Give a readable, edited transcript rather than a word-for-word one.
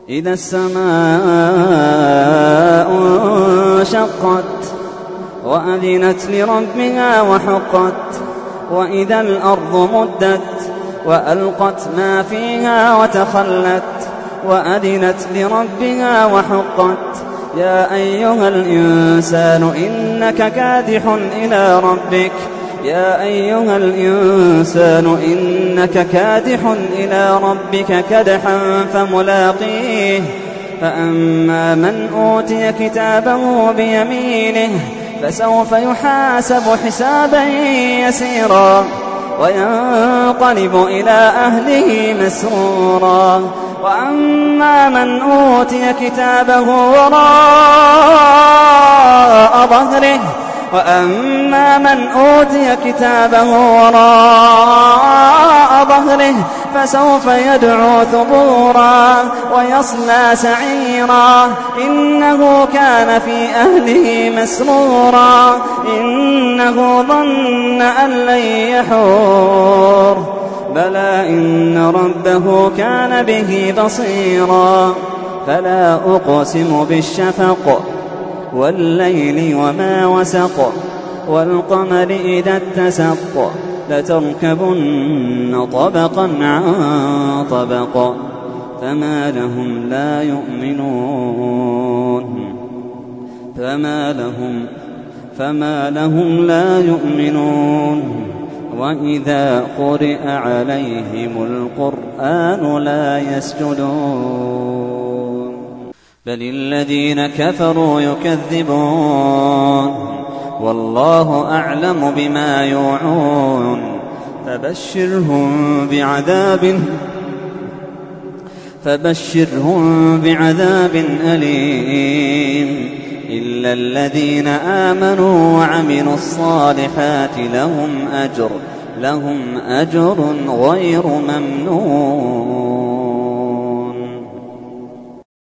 إذا السماء انشقت وأذنت لربها وحقت وإذا الأرض مدت وألقت ما فيها وتخلت وأذنت لربها وحقت يا أيها الإنسان إنك كادح إلى ربك يا أيها الإنسان إنك كادح إلى ربك كدحا فملاقيه فأما من أوتي كتابه بيمينه فسوف يحاسب حسابا يسيرا وينقلب إلى أهله مسرورا وأما من أوتي كتابه وراء ظهره فسوف يدعو ثبورا ويصلى سعيرا إنه كان في أهله مسرورا إنه ظن أن لن يحور بلى إن ربه كان به بصيرا فلا أقسم بالشفق والليل وما وسق والقمر إذا اتسق لتركبن طبقا عن طبق فما لهم لا يؤمنون وإذا قرئ عليهم القرآن لا يسجدون بل الذين كفروا يكذبون والله أعلم بما يوعون فبشرهم بعذاب أليم إلا الذين آمنوا وعملوا الصالحات لهم أجر غير ممنون.